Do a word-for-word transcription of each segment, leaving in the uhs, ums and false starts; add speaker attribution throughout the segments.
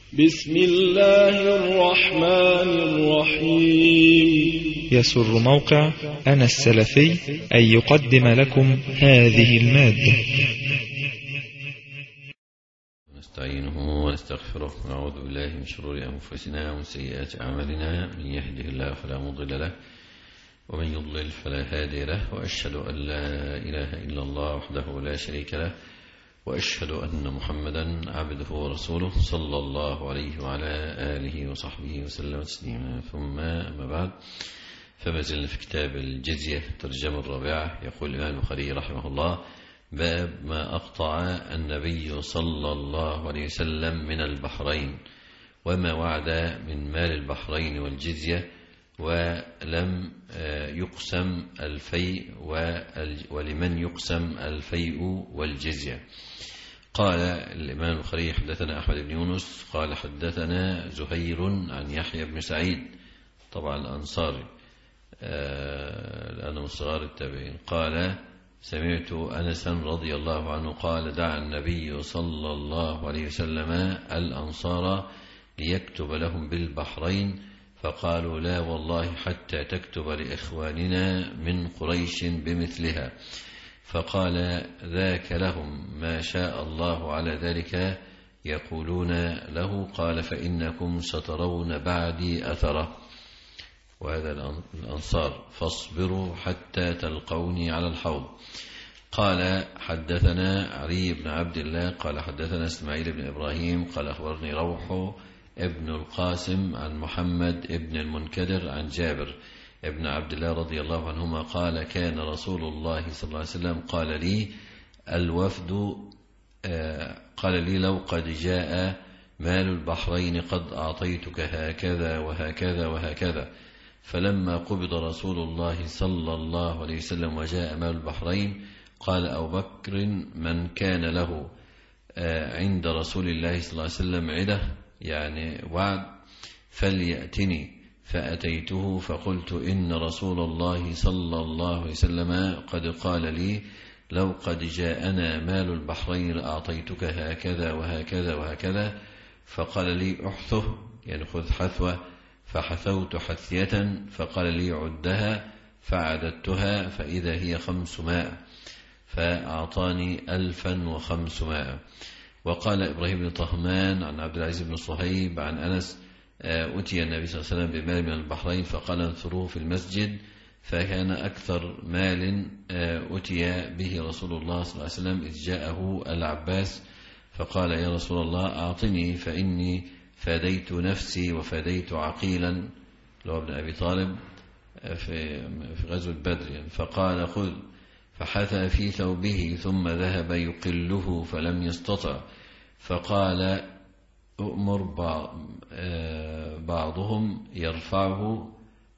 Speaker 1: بسم الله الرحمن الرحيم.
Speaker 2: يسر موقع أنا السلفي أن يقدم لكم هذه المادة.
Speaker 3: نستعينه ونستغفره ونعوذ بالله من شرور أنفسنا ومن سيئات أعمالنا، من يهده الله فلا مضل له ومن يضلل فلا هادي له، وأشهد أن لا إله إلا الله وحده لا شريك له، وأشهد أن محمدا عبده ورسوله صلى الله عليه وعلى آله وصحبه وسلم تسليما. ثم أما بعد، فما زلنا في كتاب الجزية الترجمة الرابعة. يقول الإمام البخاري رحمه الله: باب ما أقطع النبي صلى الله عليه وسلم من البحرين، وما وعد من مال البحرين والجزية، ولم يقسم الفيء ولمن يقسم الفيء والجزية. قال الإمام البخاري: حدثنا أحمد بن يونس قال حدثنا زهير عن يحيى بن سعيد، طبعا الأنصاري لأنه من صغار التابعين، قال: سمعت أنسا رضي الله عنه قال: دعا النبي صلى الله عليه وسلم الأنصار ليكتب لهم بالبحرين، فقالوا: لا والله حتى تكتب لإخواننا من قريش بمثلها. فقال: ذاك لهم ما شاء الله على ذلك يقولون له. قال: فإنكم سترون بعدي أثره، وهذا الأنصار، فاصبروا حتى تلقوني على الحوض. قال: حدثنا علي بن عبد الله قال حدثنا اسماعيل بن إبراهيم قال أخبرني روح ابن القاسم عن محمد ابن المنكدر عن جابر ابن عبد الله رضي الله عنهما قال: كان رسول الله صلى الله عليه وسلم قال لي الوفد قال لي لو قد جاء مال البحرين قد أعطيتك هكذا وهكذا وهكذا. فلما قبض رسول الله صلى الله عليه وسلم وجاء مال البحرين، قال أبو بكر: من كان له عند رسول الله صلى الله عليه وسلم عدة، يعني وعد، فليأتني. فأتيته فقلت: إن رسول الله صلى الله عليه وسلم قد قال لي لو قد جاءنا مال البحرين لأعطيتك هكذا وهكذا وهكذا. فقال لي: أحثه، يعني خذ حثوة. فحثوت حثية، فقال لي: عدها. فعددتها فإذا هي خمسمائة، فأعطاني ألفا وخمسمائة. وقال إبراهيم بن طهمان عن عبد العزيز بن صهيب عن أنس: أتي النبي صلى الله عليه وسلم بمال من البحرين فقال: انثروه في المسجد. فكان أكثر مال أتي به رسول الله صلى الله عليه وسلم إذ جاءه العباس، فقال: يا رسول الله أعطني فإني فديت نفسي وفديت عقيلا، لو ابن أبي طالب في غزوة بدر يعني. فقال: خذ. فحثى في ثوبه ثم ذهب يقله فلم يستطع. فقال: أؤمر بعضهم يرفعه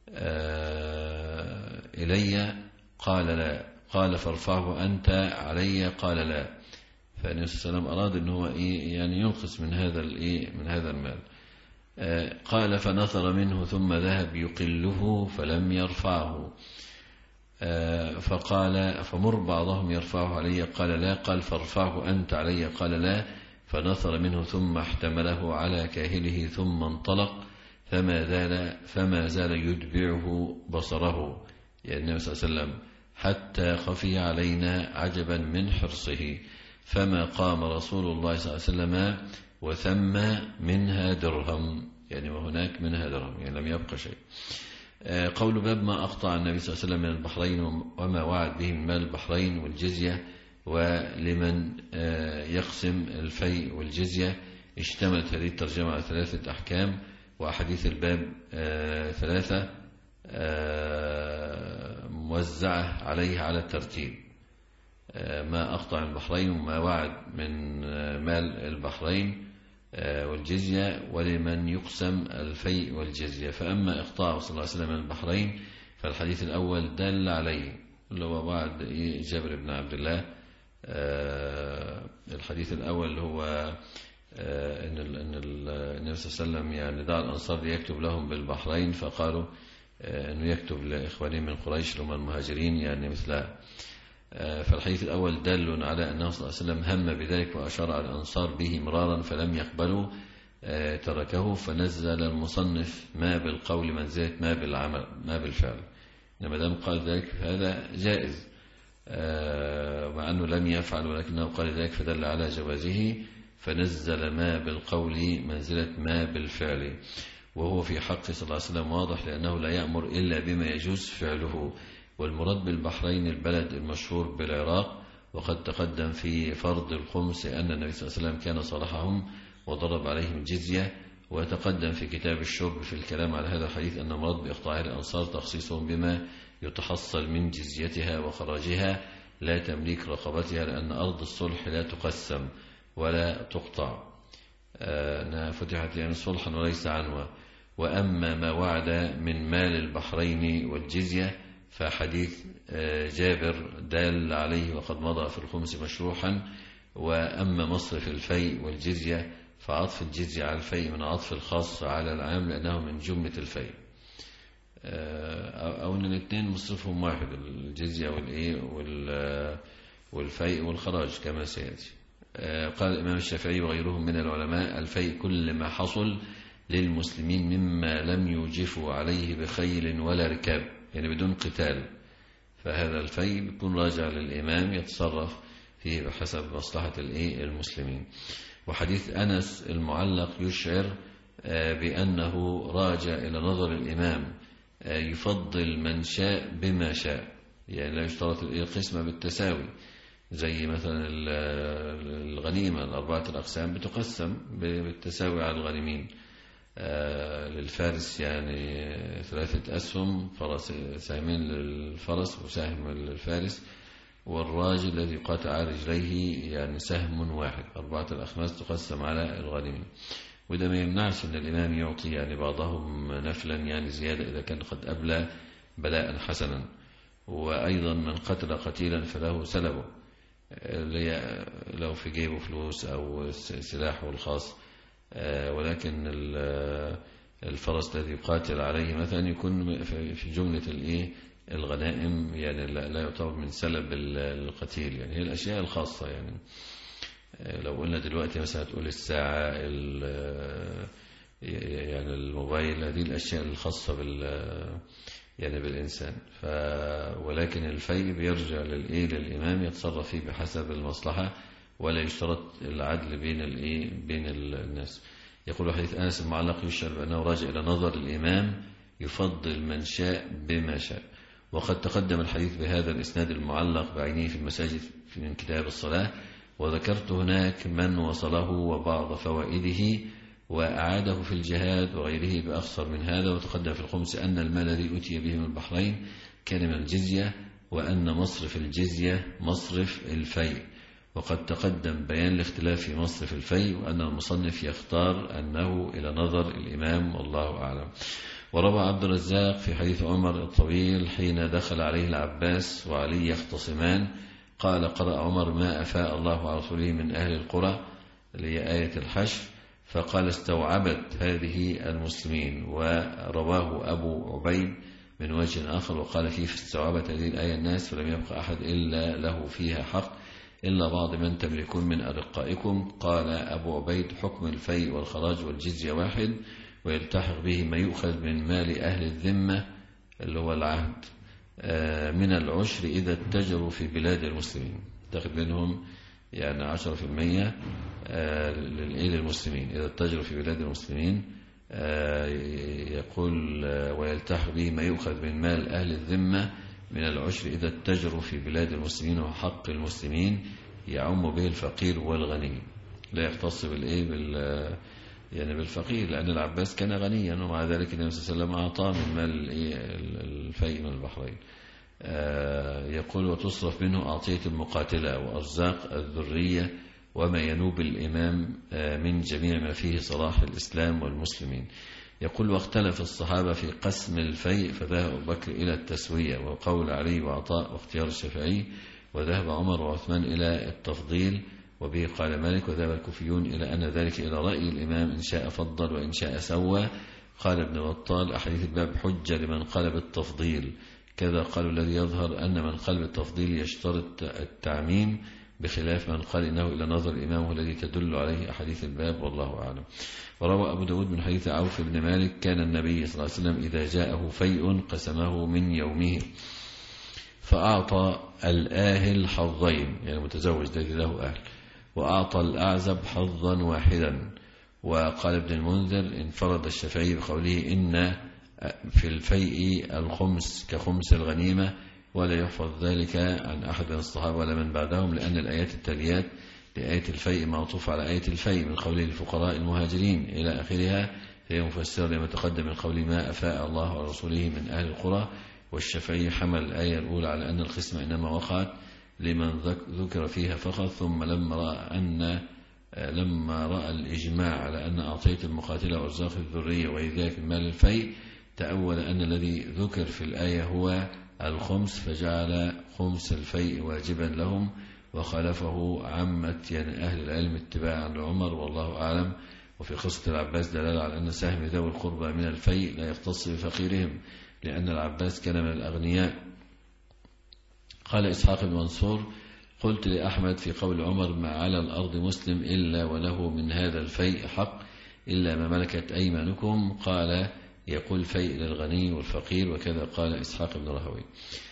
Speaker 3: إلي. قال: لا. قال: فارفعه أنت علي. قال: لا. فالنبي صلى الله عليه وسلم أراد أن هو يعني ينقص من هذا من هذا المال. قال: فنثر منه ثم ذهب يقله فلم يرفعه. فقال: فمر بعضهم يرفعه علي. قال: لا. قال: فارفعه أنت علي. قال: لا. فنثر منه ثم احتمله على كاهله ثم انطلق، فما زال فما زال يتبعه بصره، يعني النبي صلى الله عليه وسلم، حتى خفي علينا عجبا من حرصه. فما قام رسول الله صلى الله عليه وسلم وثم منها درهم، يعني وهناك منها درهم، يعني لم يبقى شيء. قول باب ما أقطع النبي صلى الله عليه وسلم من البحرين وما وعد به من مال البحرين والجزية، ولمن يقسم الفيء والجزية. اشتملت هذه الترجمة على ثلاثة أحكام، وأحاديث الباب ثلاثة موزعة عليها على الترتيب: ما أقطع البحرين وما وعد من مال البحرين والجزية، ولمن يقسم الفيء والجزية. فأما إقطاع صلى الله عليه وسلم من البحرين فالحديث الأول دل عليه، اللي هو بعد جابر بن عبد الله. الحديث الأول اللي هو أن النبي صلى الله عليه وسلم يعني دعا الأنصار ليكتب لهم بالبحرين، فقالوا أنه يكتب لإخوانهم من قريش لهم المهاجرين يعني مثلها. فالحديث الأول دال على أنه صلى الله عليه وسلم هم بذلك وأشار على الأنصار به مرارا فلم يقبلوا، تركه، فنزل المصنف ما بالقول منزلة ما بالعمل ما بالفعل. لما دام قال ذلك فهذا جائز، مع أنه لم يفعل ولكنه قال ذلك فدل على جوازه، فنزل ما بالقول منزلة ما بالفعل. وهو في حق صلى الله عليه وسلم واضح، لأنه لا يأمر إلا بما يجوز فعله. والمراد بالبحرين البلد المشهور بالعراق، وقد تقدم في فرض الخمس أن النبي صلى الله عليه وسلم كان صالحهم وضرب عليهم الجزية. وتقدم في كتاب الشرب في الكلام على هذا الحديث أن المراد بإقطاع الأنصار تخصيصهم بما يتحصل من جزيتها وخراجها لا تمليك رقبتها، لأن أرض الصلح لا تقسم ولا تقطع، أنها فتحت يعني صلحا وليس عنوة. وأما ما وعد من مال البحرين والجزية فحديث جابر دال عليه وقد مضى في الخمس مشروحا. وأما مصرف الفيء والجزية فعطف الجزية على الفيء من عطف الخاص على العام، لأنه من جملة الفيء، أو أن الاثنين مصرفهم واحد، الجزية والفيء والخراج كما سيأتي. قال الإمام الشافعي وغيرهم من العلماء: الفيء كل ما حصل للمسلمين مما لم يوجفوا عليه بخيل ولا ركاب، يعني بدون قتال، فهذا الفيء بيكون راجع للإمام يتصرف فيه بحسب مصلحة المسلمين. وحديث أنس المعلق يشعر بأنه راجع إلى نظر الإمام، يفضل من شاء بما شاء، يعني لا يشترط القسمة بالتساوي، زي مثلا الغنيمة الأربعة الأقسام بتقسم بالتساوي على الغانمين. للفارس يعني ثلاثة أسهم، فرس سهمين للفرس وسهم للفارس، والراجل الذي قاطع على رجليه يعني سهم واحد، أربعة الأخماس تقسم على الغانمين. وده ما يمنعش أن الإمام يعطي يعني بعضهم نفلا يعني زيادة إذا كان قد أبلى بلاء حسنا. وأيضا من قتل قتيلا فله سلبه، لو في جيبه فلوس أو سلاحه الخاص، ولكن الفرس الذي يقاتل عليه مثلا يكون في جملة الإيه الغنائم، يعني لا يعتبر من سلب القتيل، يعني هي الأشياء الخاصة. يعني لو قلنا دلوقتي مثلا تقول الساعة يعني الموبايل، هذه الأشياء الخاصة بال يعني بالإنسان. ف ولكن الفيء بيرجع للإيه للإمام يتصرف فيه بحسب المصلحة، ولا يشترط العدل بين الإيه بين الناس. يقول حديث أنس المعلق يشعر بأنه راجع إلى نظر الإمام يفضل من شاء بما شاء. وقد تقدم الحديث بهذا الإسناد المعلق بعينه في المساجد من كتاب الصلاة، وذكرت هناك من وصله وبعض فوائده، وأعاده في الجهاد وغيره بأخصر من هذا. وتقدم في الخمس أن المال الذي أتي به من البحرين كان من الجزية، وأن مصرف الجزية مصرف الفيء. وقد تقدم بيان الاختلاف في مصرف الفيء، وأن المصنف يختار أنه إلى نظر الإمام والله أعلم. وروى عبد الرزاق في حديث عمر الطويل حين دخل عليه العباس وعلي يختصمان، قال: قرأ عمر ما أفاء الله على رسوله من أهل القرى، اللي هي آية الحشر، فقال: استوعبت هذه المسلمين. ورواه أبو عبيد من وجه آخر وقال فيه: استوعبت هذه الآية الناس فلم يبق أحد إلا له فيها حق إلا بعض من تملكون من أرقائكم. قال أبو عبيد: حكم الفيء والخراج والجزية واحد، ويلتحق به ما يؤخذ من مال أهل الذمة اللي هو العهد من العشر إذا اتجروا في بلاد المسلمين، تاخذ منهم يعني عشرة في المية للمسلمين إذا اتجروا في بلاد المسلمين. يقول: ويلتحق به ما يؤخذ من مال أهل الذمة من العشر إذا اتجروا في بلاد المسلمين. وحق المسلمين يعم به الفقير والغني، لا يختص بالإيه بال يعني بالفقير، لأن العباس كان غنيا ومع ذلك النبي صلى الله عليه وسلم أعطاه من مال الفيء من البحرين. يقول: وتصرف منه أعطية المقاتلة وأرزاق الذرية وما ينوب الإمام من جميع ما فيه صلاح الإسلام والمسلمين. يقول: واختلف الصحابة في قسم الفيء، فذهب أبو بكر إلى التسوية وقول علي وعطاء واختيار الشافعي، وذهب عمر وعثمان إلى التفضيل، وبه قال مالك. وذهب الكوفيون إلى أن ذلك إلى رأي الإمام، إن شاء فضل وإن شاء سوى. قال ابن بطال: أحاديث الباب حجة لمن قال بالتفضيل، كذا قالوا الذي يظهر أن من قال بالتفضيل يشترط التعميم بخلاف من قال إنه إلى نظر الإمام الذي تدل عليه أحاديث الباب، والله أعلم. وروى أبو داود من حديث عوف بن مالك كان النبي صلى الله عليه وسلم إذا جاءه فيء قسمه من يومه فأعطى الآهل حظين، يعني متزوج الذي له أهل، وأعطى الأعزب حظا واحدا. وقال ابن المنذر انفرد الشافعي بقوله إن في الفيء الخمس كخمس الغنيمة، ولا يحفظ ذلك عن أحد من الصحابة ولا من بعدهم، لأن الآيات التاليات لآية الفيء معطوف على آية الفيء من قوله للفقراء المهاجرين إلى آخرها، هي مفسرة لما تقدم من قول ما أفاء الله ورسوله من أهل القرى. والشافعي حمل الآية الأولى على أن القسمة إنما وقعت لمن ذكر فيها فقط، ثم لما رأى أن لما رأى الإجماع على أن أعطيت المقاتلة وأرزاق الذرية وإذاك المال الفيء تأول أن الذي ذكر في الآية هو الخمس، فجعل خمس الفيء واجبا لهم، وخالفه عامة يعني أهل العلم اتباعا لعمر، والله أعلم. وفي قصة العباس دلالة على أن سهم ذوي القربى من الفيء لا يختص بفقيرهم، لأن العباس كان من الأغنياء. قال إسحاق بن منصور قلت لأحمد في قول عمر ما على الأرض مسلم إلا وله من هذا الفيء حق إلا ما ملكت أيمانكم، قال يقول فيء للغني والفقير، وكذا قال إسحاق بن راهويه.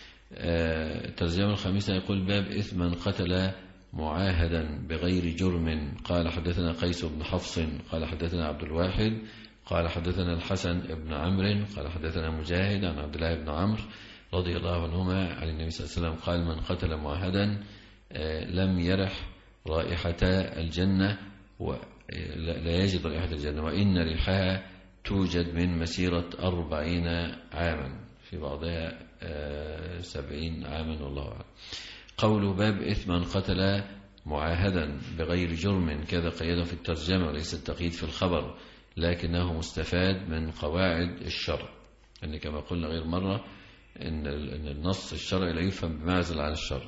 Speaker 3: الترجمة الخامسة يقول باب إثم من قتل معاهدا بغير جرم. قال حدثنا قيس بن حفص قال حدثنا عبد الواحد قال حدثنا الحسن بن عمرو قال حدثنا مجاهد عن عبد الله بن عمرو رضي الله عنهما عن النبي صلى الله عليه وسلم قال من قتل معاهدا لم يرح رائحة الجنة، لا يجد رائحة الجنة، وإن ريحها توجد من مسيرة أربعين عاما، في بعضها سبعين عاما، والله أعلم. قول باب إثم من قتل معاهدا بغير جرم كذا قيده في الترجمة وليس التقييد في الخبر، لكنه مستفاد من قواعد الشرع، أن كما قلنا غير مرة إن النص الشرعي لا يفهم بمعزل عن الشرع.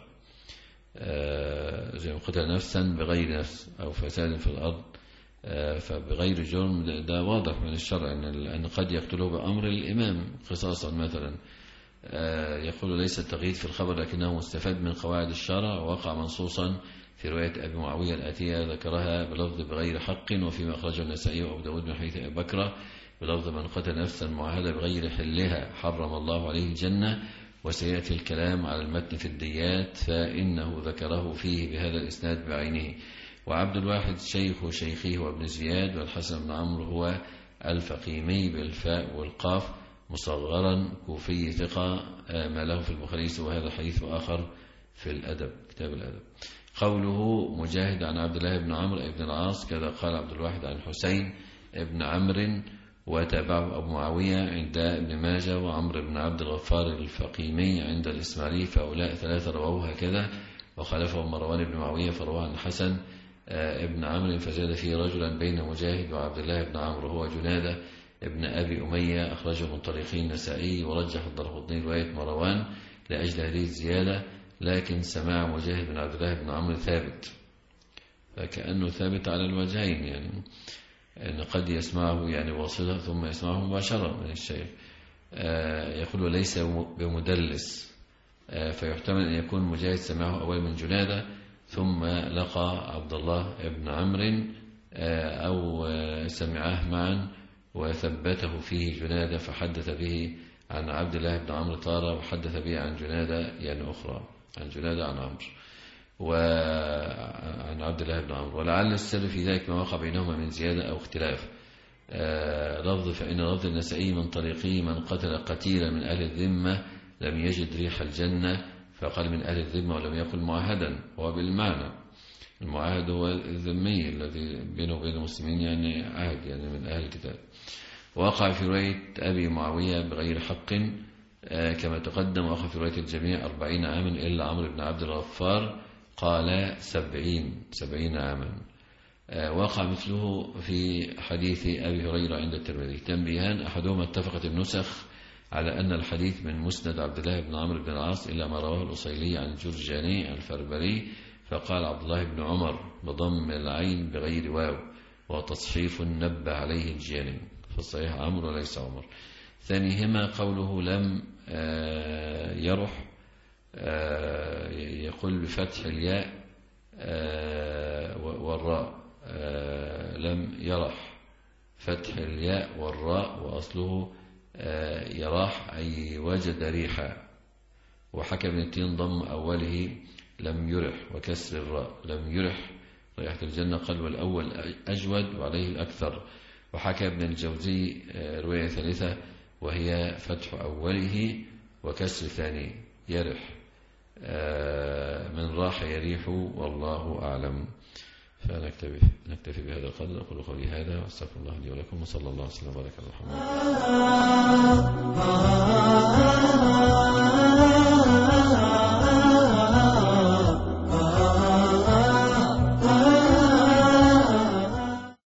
Speaker 3: زي ما قتل نفسا بغير نفس أو فساد في الأرض فبغير جرم، ده واضح من الشرع أن قد يقتله بأمر الإمام قصاصا مثلا. يقول ليس التقييد في الخبر لكنه مستفاد من قواعد الشرع، ووقع منصوصا في رواية أبي معاوية الآتية ذكرها بلفظ بغير حق، وفيما أخرجه النسائي وأبو داود من حديث أبي بكر بلفظ من قتل نفسا معاهدة بغير حلها حرم الله عليه الجنة. وسيأتي الكلام على المتن في الديات، فإنه ذكره فيه بهذا الإسناد بعينه. وعبد الواحد شيخ شيخه وابن زياد، والحسن بن عمرو هو الفقيمي بالفاء والقاف مصغرا كوفي ثقة ما له في البخاري، وهذا حديث آخر في الأدب كتاب الأدب. قوله مجاهد عن عبد الله بن عمرو بن العاص كذا قال عبد الواحد عن حسين بن عمرو، وتابعه أبو معاوية عند ابن ماجه وعمرو بن عبد الغفار الفقيمي عند الإسماعيلي، فأولاء ثلاثة رواه هكذا، وخالفهم مروان بن معاوية فرواه عن حسن ابن عمرو فزاد فيه رجلا بين مجاهد وعبد الله بن عمرو هو جنادة ابن أبي أمية، أخرجه من طريقين النسائي، ورجح الدرقطني رواية مروان لأجل هذه الزيادة، لكن سماع مجاهد بن عبد الله بن عمرو ثابت، فكأنه ثابت على الوجهين، يعني أن قد يسمعه يعني واصلة ثم يسمعه مباشرة من الشيخ. يقول ليس بمدلس، فيحتمل أن يكون مجاهد سمعه أول من جنادة ثم لقى عبد الله بن عمرو أو سمعه معا وثبته فيه جنادة فحدث به عن عبد الله بن عمرو طارة، وحدث به عن جنادة يعني أخرى عن جنادة عن عمرو وعن عبد الله بن عمرو. ولعل السر في ذلك ما وقع بينهما من زيادة أو اختلاف لفظ، فإن لفظ النسائي من طريقه من قتل قتيلا من أهل الذمة لم يجد ريح الجنة، فقال من أهل الذمة ولم يقل معاهدا، هو بالمعنى المعاهد هو الذمي الذي بينه وبين المسلمين يعني عهد يعني من أهل الكتاب. وقع في رواية أبي معاوية بغير حق كما تقدم، وقع في رواية الجميع أربعين عاما إلا عمرو بن عبد الغفار قال سبعين سبعين عاما. وقع مثله في حديث أبي هريرة عند الترمذي. تنبيهان: أحدهما اتفقت النسخ على أن الحديث من مسند عبد الله بن عمرو بن العاص إلا ما رواه الأصيلي عن جرجاني الفربري، فقال عبد الله بن عمر بضم العين بغير واو، وتصحيف نبه عليه الجاني، فالصحيح عمرو وليس عمر. ثانيهما قوله لم يرح، يقول بفتح الياء والراء لم يرح، فتح الياء والراء وأصله يراح أي وجد ريحا. وحكى ابن التين ضم أوله لم يرح وكسر الراء لم يرح رائحة الجنة، قال والأول أجود وعليه الأكثر. وحكى ابن الجوزي رواية ثالثة وهي فتح أوله وكسر ثاني يرح، من راح يريح والله أعلم. فنكتفي نكتفي بهذا القدر. أقول قولي هذا واستغفر الله لي ولكم، وصلى الله وسلم وبارك على محمد.